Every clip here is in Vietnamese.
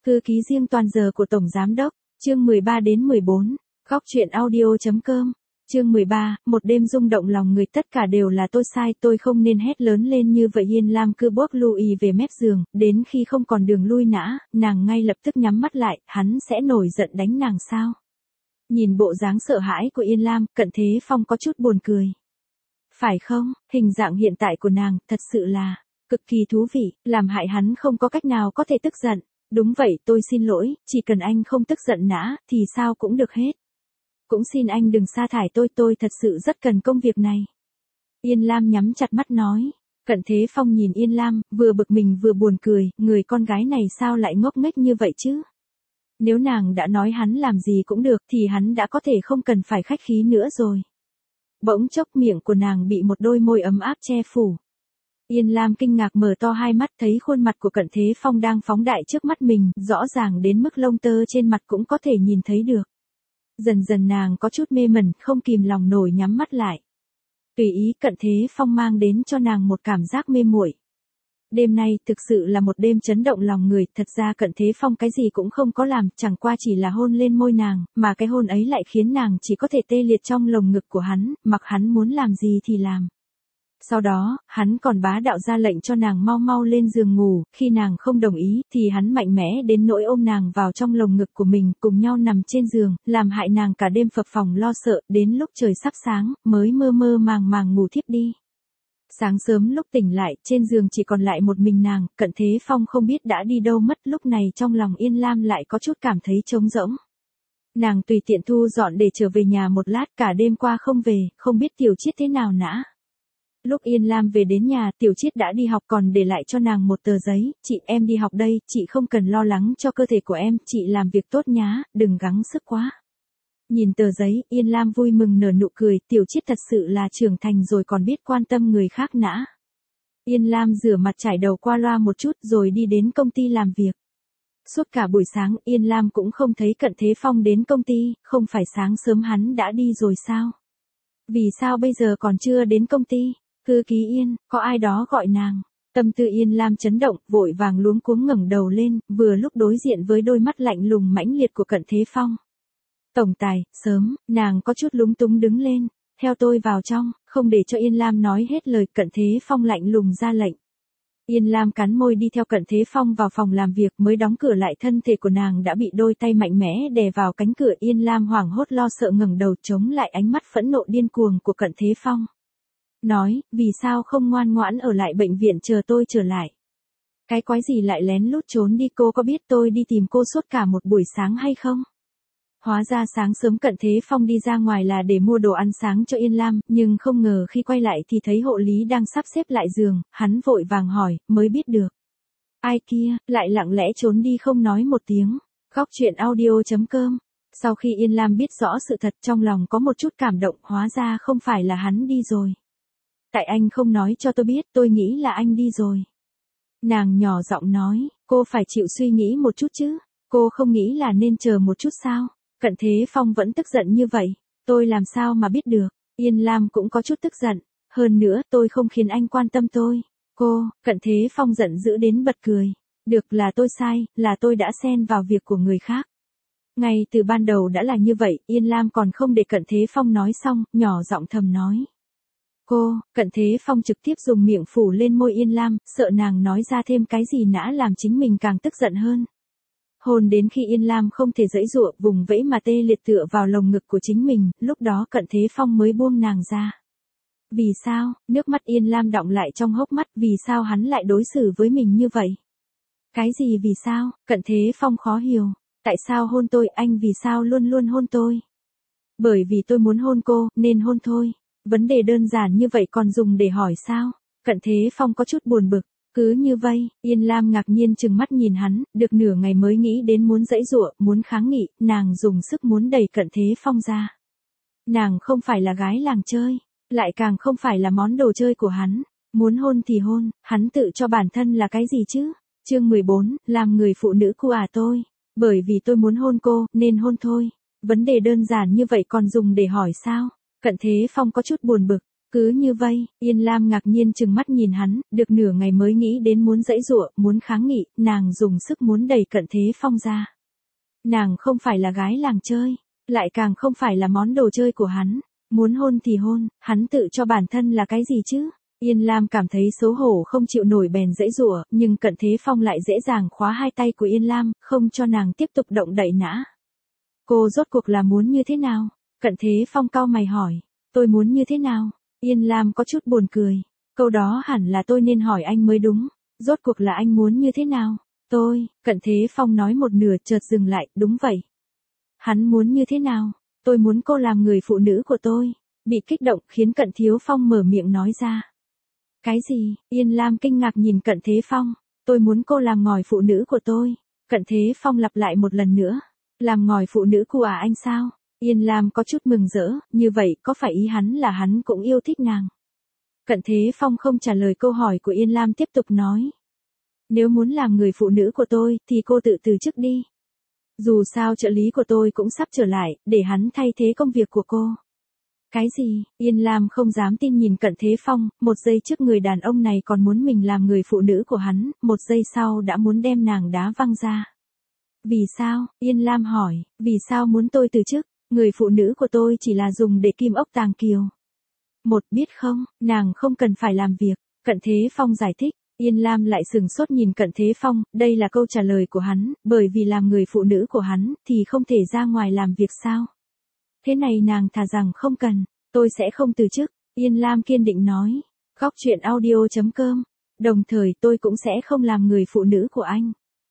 Thư ký riêng toàn giờ của Tổng Giám đốc, chương 13 đến 14, góc truyện audio.com, chương 13, một đêm rung động lòng người tất cả đều là tôi sai, tôi không nên hét lớn lên như vậy. Yên Lam cứ bước lùi về mép giường, đến khi không còn đường lui nã, nàng ngay lập tức nhắm mắt lại, hắn sẽ nổi giận đánh nàng sao? Nhìn bộ dáng sợ hãi của Yên Lam, Cận Thế Phong có chút buồn cười. Phải không, hình dạng hiện tại của nàng, thật sự là cực kỳ thú vị, làm hại hắn không có cách nào có thể tức giận. Đúng vậy, tôi xin lỗi, chỉ cần anh không tức giận nã, thì sao cũng được hết. Cũng xin anh đừng sa thải tôi thật sự rất cần công việc này. Yên Lam nhắm chặt mắt nói. Cận Thế Phong nhìn Yên Lam, vừa bực mình vừa buồn cười, người con gái này sao lại ngốc nghếch như vậy chứ? Nếu nàng đã nói hắn làm gì cũng được thì hắn đã có thể không cần phải khách khí nữa rồi. Bỗng chốc miệng của nàng bị một đôi môi ấm áp che phủ. Yên Lam kinh ngạc mở to hai mắt thấy khuôn mặt của Cận Thế Phong đang phóng đại trước mắt mình, rõ ràng đến mức lông tơ trên mặt cũng có thể nhìn thấy được. Dần dần nàng có chút mê mẩn, không kìm lòng nổi nhắm mắt lại. Tùy ý Cận Thế Phong mang đến cho nàng một cảm giác mê muội. Đêm nay thực sự là một đêm chấn động lòng người, thật ra Cận Thế Phong cái gì cũng không có làm, chẳng qua chỉ là hôn lên môi nàng, mà cái hôn ấy lại khiến nàng chỉ có thể tê liệt trong lồng ngực của hắn, mặc hắn muốn làm gì thì làm. Sau đó, hắn còn bá đạo ra lệnh cho nàng mau mau lên giường ngủ, khi nàng không đồng ý, thì hắn mạnh mẽ đến nỗi ôm nàng vào trong lồng ngực của mình, cùng nhau nằm trên giường, làm hại nàng cả đêm phập phồng lo sợ, đến lúc trời sắp sáng, mới mơ mơ màng màng ngủ thiếp đi. Sáng sớm lúc tỉnh lại, trên giường chỉ còn lại một mình nàng, Cận Thế Phong không biết đã đi đâu mất, lúc này trong lòng Yên Lam lại có chút cảm thấy trống rỗng. Nàng tùy tiện thu dọn để trở về nhà một lát, cả đêm qua không về, không biết Tiểu Chiết thế nào nã. Lúc Yên Lam về đến nhà, Tiểu Chiết đã đi học còn để lại cho nàng một tờ giấy, chị em đi học đây, chị không cần lo lắng cho cơ thể của em, chị làm việc tốt nhá, đừng gắng sức quá. Nhìn tờ giấy, Yên Lam vui mừng nở nụ cười, Tiểu Chiết thật sự là trưởng thành rồi còn biết quan tâm người khác nã. Yên Lam rửa mặt trải đầu qua loa một chút rồi đi đến công ty làm việc. Suốt cả buổi sáng, Yên Lam cũng không thấy Cận Thế Phong đến công ty, không phải sáng sớm hắn đã đi rồi sao? Vì sao bây giờ còn chưa đến công ty? Thư ký Yên, có ai đó gọi nàng. Tâm tư Yên Lam chấn động, vội vàng luống cuống ngẩng đầu lên, vừa lúc đối diện với đôi mắt lạnh lùng mãnh liệt của Cận Thế Phong. Tổng tài, sớm, nàng có chút lúng túng đứng lên, theo tôi vào trong, không để cho Yên Lam nói hết lời, Cận Thế Phong lạnh lùng ra lệnh. Yên Lam cắn môi đi theo Cận Thế Phong vào phòng làm việc, mới đóng cửa lại, thân thể của nàng đã bị đôi tay mạnh mẽ đè vào cánh cửa. Yên Lam hoảng hốt lo sợ ngẩng đầu chống lại ánh mắt phẫn nộ điên cuồng của Cận Thế Phong. Nói, vì sao không ngoan ngoãn ở lại bệnh viện chờ tôi trở lại? Cái quái gì lại lén lút trốn đi, cô có biết tôi đi tìm cô suốt cả một buổi sáng hay không? Hóa ra sáng sớm Cận Thế Phong đi ra ngoài là để mua đồ ăn sáng cho Yên Lam, nhưng không ngờ khi quay lại thì thấy hộ lý đang sắp xếp lại giường, hắn vội vàng hỏi, mới biết được. Ai kia, lại lặng lẽ trốn đi không nói một tiếng. Góc truyện audio.com. Sau khi Yên Lam biết rõ sự thật, trong lòng có một chút cảm động, hóa ra không phải là hắn đi rồi. Tại anh không nói cho tôi biết, tôi nghĩ là anh đi rồi. Nàng nhỏ giọng nói, cô phải chịu suy nghĩ một chút chứ, cô không nghĩ là nên chờ một chút sao? Cận Thế Phong vẫn tức giận như vậy, tôi làm sao mà biết được? Yên Lam cũng có chút tức giận, hơn nữa tôi không khiến anh quan tâm tôi. Cô, Cận Thế Phong giận dữ đến bật cười. Được, là tôi sai, là tôi đã xen vào việc của người khác. Ngay từ ban đầu đã là như vậy, Yên Lam còn không để Cận Thế Phong nói xong, nhỏ giọng thầm nói. Cô, Cận Thế Phong trực tiếp dùng miệng phủ lên môi Yên Lam, sợ nàng nói ra thêm cái gì nã làm chính mình càng tức giận hơn. Hôn đến khi Yên Lam không thể giãy giụa, vùng vẫy mà tê liệt tựa vào lồng ngực của chính mình, lúc đó Cận Thế Phong mới buông nàng ra. Vì sao? Nước mắt Yên Lam đọng lại trong hốc mắt, vì sao hắn lại đối xử với mình như vậy? Cái gì vì sao? Cận Thế Phong khó hiểu. Tại sao hôn tôi, anh vì sao luôn luôn hôn tôi? Bởi vì tôi muốn hôn cô, nên hôn thôi. Vấn đề đơn giản như vậy còn dùng để hỏi sao? Cận Thế Phong có chút buồn bực. Cứ như vây, Yên Lam ngạc nhiên trừng mắt nhìn hắn, được nửa ngày mới nghĩ đến muốn giãy giụa, muốn kháng nghị, nàng dùng sức muốn đẩy Cận Thế Phong ra. Nàng không phải là gái làng chơi, lại càng không phải là món đồ chơi của hắn. Muốn hôn thì hôn, hắn tự cho bản thân là cái gì chứ? Chương 14, làm người phụ nữ cu à tôi. Bởi vì tôi muốn hôn cô, nên hôn thôi. Vấn đề đơn giản như vậy còn dùng để hỏi sao? Cận Thế Phong có chút buồn bực. Cứ như vây, Yên Lam ngạc nhiên trừng mắt nhìn hắn, được nửa ngày mới nghĩ đến muốn giãy giụa, muốn kháng nghị, nàng dùng sức muốn đẩy Cận Thế Phong ra. Nàng không phải là gái làng chơi, lại càng không phải là món đồ chơi của hắn. Muốn hôn thì hôn, hắn tự cho bản thân là cái gì chứ? Yên Lam cảm thấy xấu hổ không chịu nổi bèn giãy giụa, nhưng Cận Thế Phong lại dễ dàng khóa hai tay của Yên Lam, không cho nàng tiếp tục động đậy nã. Cô rốt cuộc là muốn như thế nào? Cận Thế Phong cau mày hỏi. Tôi muốn như thế nào? Yên Lam có chút buồn cười. Câu đó hẳn là tôi nên hỏi anh mới đúng. Rốt cuộc là anh muốn như thế nào? Cận Thế Phong nói một nửa chợt dừng lại, đúng vậy. Hắn muốn như thế nào? Tôi muốn cô làm người phụ nữ của tôi. Bị kích động khiến Cận Thiếu Phong mở miệng nói ra. Cái gì? Yên Lam kinh ngạc nhìn Cận Thế Phong. Tôi muốn cô làm ngòi phụ nữ của tôi. Cận Thế Phong lặp lại một lần nữa. Làm ngòi phụ nữ của anh sao? Yên Lam có chút mừng rỡ, như vậy có phải ý hắn là hắn cũng yêu thích nàng? Cận Thế Phong không trả lời câu hỏi của Yên Lam tiếp tục nói. Nếu muốn làm người phụ nữ của tôi thì cô tự từ chức đi. Dù sao trợ lý của tôi cũng sắp trở lại, để hắn thay thế công việc của cô. Cái gì? Yên Lam không dám tin nhìn Cận Thế Phong, một giây trước người đàn ông này còn muốn mình làm người phụ nữ của hắn, một giây sau đã muốn đem nàng đá văng ra. Vì sao? Yên Lam hỏi, vì sao muốn tôi từ chức? Người phụ nữ của tôi chỉ là dùng để kim ốc tàng kiều. Biết không, nàng không cần phải làm việc. Cận Thế Phong giải thích. Yên Lam lại sừng sốt nhìn Cận Thế Phong, đây là câu trả lời của hắn, bởi vì làm người phụ nữ của hắn thì không thể ra ngoài làm việc sao? Thế này nàng thà rằng không cần, tôi sẽ không từ chức. Yên Lam kiên định nói. Góc truyện audio.com. Đồng thời tôi cũng sẽ không làm người phụ nữ của anh.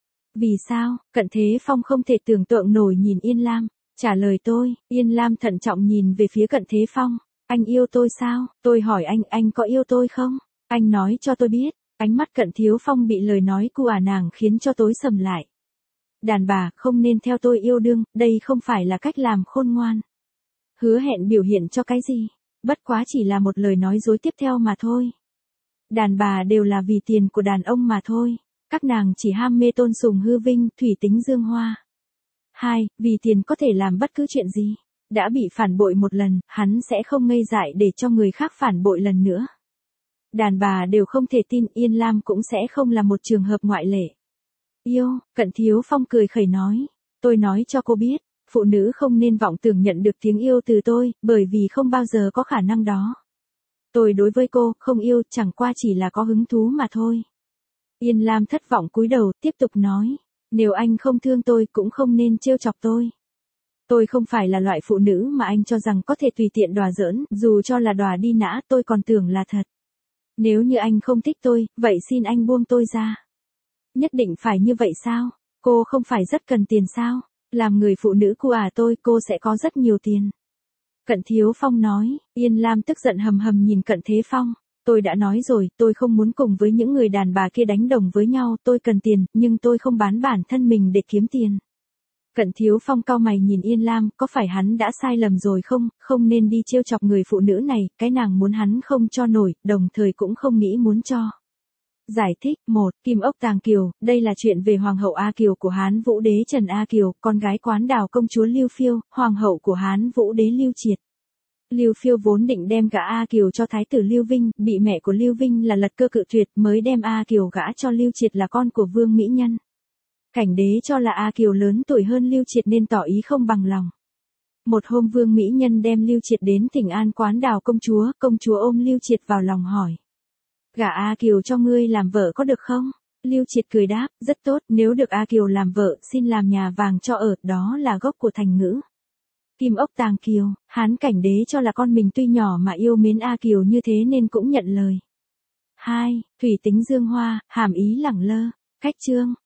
Vì sao? Cận Thế Phong không thể tưởng tượng nổi nhìn Yên Lam. Trả lời tôi. Yên Lam thận trọng nhìn về phía Cận Thế Phong. Anh yêu tôi sao? Tôi hỏi anh có yêu tôi không? Anh nói cho tôi biết. Ánh mắt Cận Thiếu Phong bị lời nói của nàng khiến cho tối sầm lại. Đàn bà không nên theo tôi yêu đương, đây không phải là cách làm khôn ngoan. Hứa hẹn biểu hiện cho cái gì? Bất quá chỉ là một lời nói dối tiếp theo mà thôi. Đàn bà đều là vì tiền của đàn ông mà thôi. Các nàng chỉ ham mê tôn sùng hư vinh, thủy tính dương hoa. 2. Vì tiền có thể làm bất cứ chuyện gì. Đã bị phản bội một lần, hắn sẽ không ngây dại để cho người khác phản bội lần nữa. Đàn bà đều không thể tin, Yên Lam cũng sẽ không là một trường hợp ngoại lệ. Yêu, Cận Thiếu Phong cười khẩy nói. Tôi nói cho cô biết, phụ nữ không nên vọng tưởng nhận được tiếng yêu từ tôi, bởi vì không bao giờ có khả năng đó. Tôi đối với cô, không yêu, chẳng qua chỉ là có hứng thú mà thôi. Yên Lam thất vọng cúi đầu, tiếp tục nói. Nếu anh không thương tôi cũng không nên trêu chọc tôi. Tôi không phải là loại phụ nữ mà anh cho rằng có thể tùy tiện đùa giỡn, dù cho là đùa đi nã tôi còn tưởng là thật. Nếu như anh không thích tôi, vậy xin anh buông tôi ra. Nhất định phải như vậy sao? Cô không phải rất cần tiền sao? Làm người phụ nữ của tôi, cô sẽ có rất nhiều tiền. Cận Thiếu Phong nói. Yên Lam tức giận hầm hầm nhìn Cận Thế Phong. Tôi đã nói rồi, tôi không muốn cùng với những người đàn bà kia đánh đồng với nhau, tôi cần tiền, nhưng tôi không bán bản thân mình để kiếm tiền. Cận Thiếu Phong cau mày nhìn Yên Lam, có phải hắn đã sai lầm rồi không nên đi trêu chọc người phụ nữ này, cái nàng muốn hắn không cho nổi, đồng thời cũng không nghĩ muốn cho. Giải thích. 1. Kim ốc tàng kiều, đây là chuyện về Hoàng hậu A Kiều của Hán Vũ đế Trần A Kiều, con gái Quán Đào công chúa Lưu Phiêu, Hoàng hậu của Hán Vũ đế Lưu Triệt. Lưu Phiêu vốn định đem gả A Kiều cho thái tử Lưu Vinh, bị mẹ của Lưu Vinh là Lật Cơ cự tuyệt, mới đem A Kiều gả cho Lưu Triệt là con của Vương Mỹ Nhân. Cảnh đế cho là A Kiều lớn tuổi hơn Lưu Triệt nên tỏ ý không bằng lòng. Một hôm Vương Mỹ Nhân đem Lưu Triệt đến Thỉnh An Quán Đào công chúa ôm Lưu Triệt vào lòng hỏi. Gả A Kiều cho ngươi làm vợ có được không? Lưu Triệt cười đáp, rất tốt, nếu được A Kiều làm vợ, xin làm nhà vàng cho ở, đó là gốc của thành ngữ. Kim ốc tàng kiều, Hán cảnh đế cho là con mình tuy nhỏ mà yêu mến A Kiều như thế nên cũng nhận lời. 2. Thủy tính dương hoa, hàm ý lẳng lơ. Cách chương.